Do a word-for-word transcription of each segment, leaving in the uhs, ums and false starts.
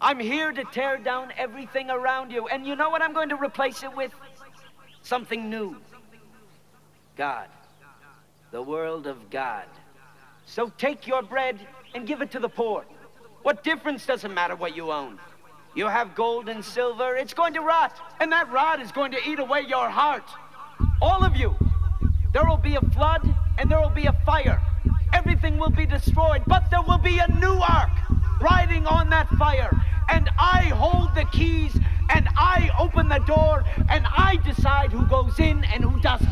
I'm here to tear down everything around you. And you know what I'm going to replace it with? Something new. God. The world of God. So take your bread and give it to the poor. What difference does it matter what you own? You have gold and silver, it's going to rot. And that rot is going to eat away your heart. All of you. There will be a flood and there will be a fire. Everything will be destroyed, but there will be a new ark riding on that fire. And I hold the keys and I open the door and I decide who goes in and who doesn't.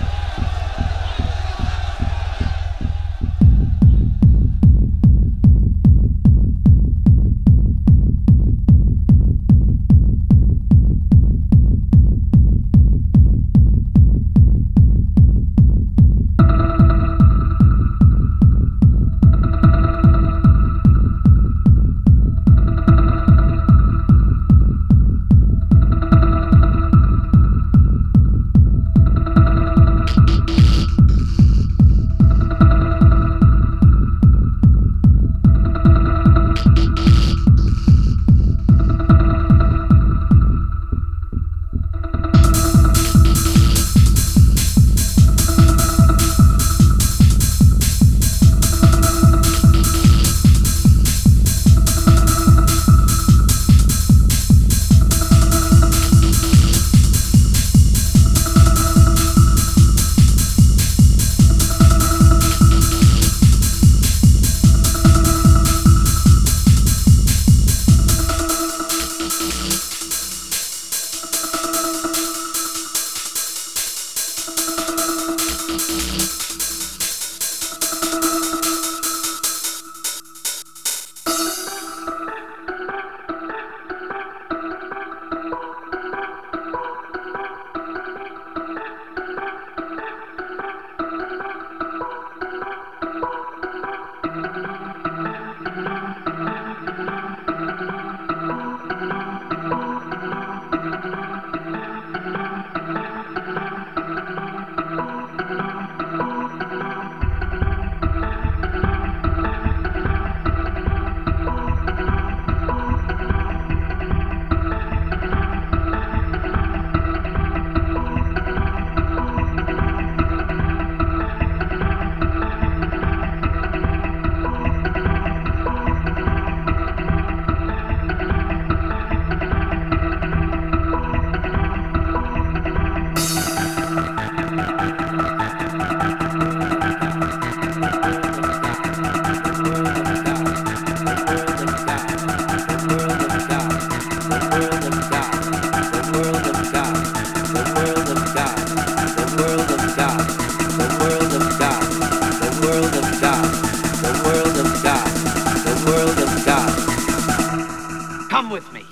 Come with me.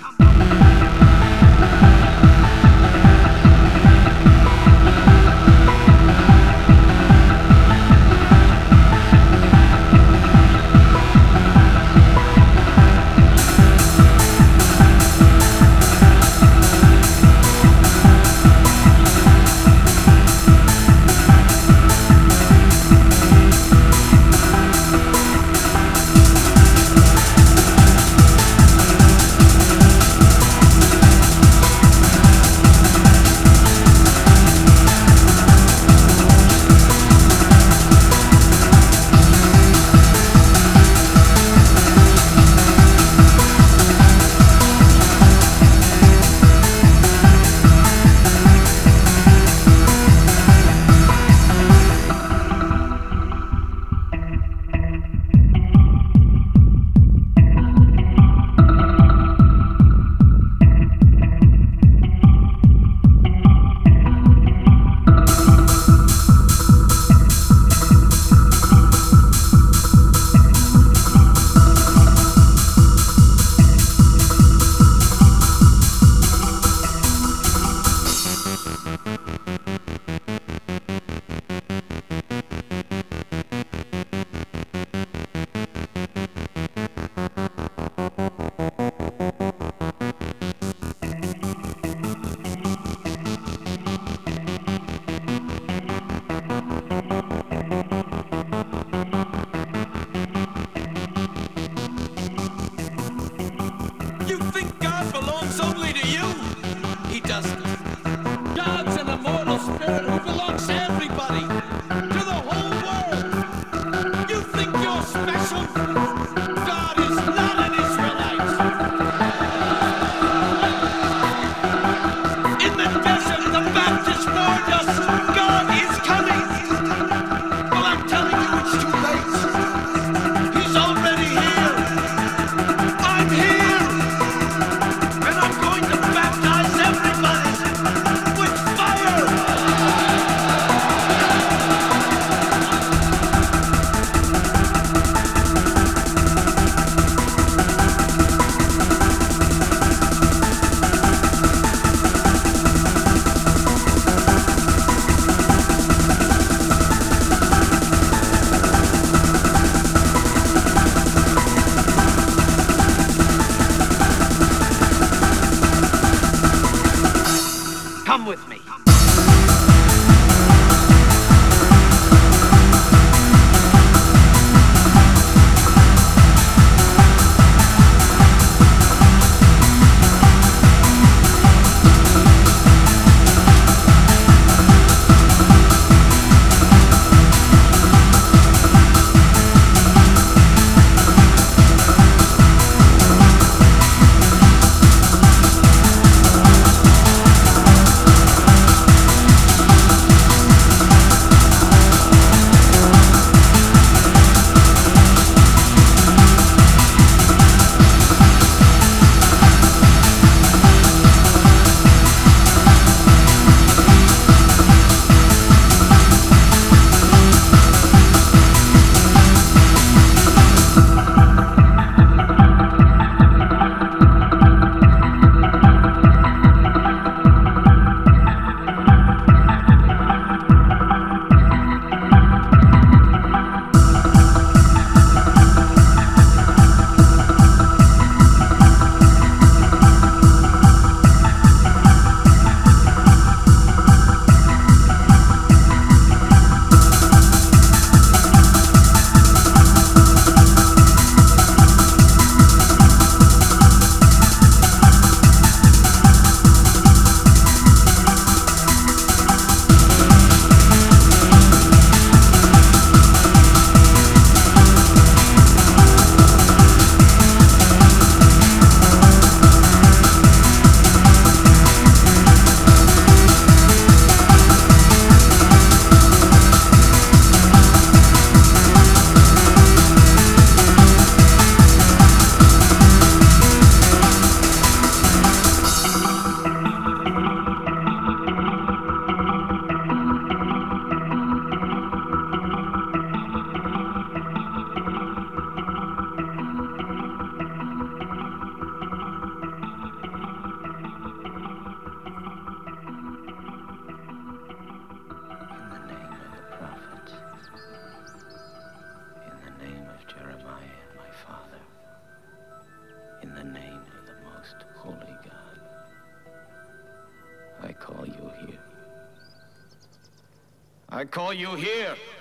call you here. I call you here!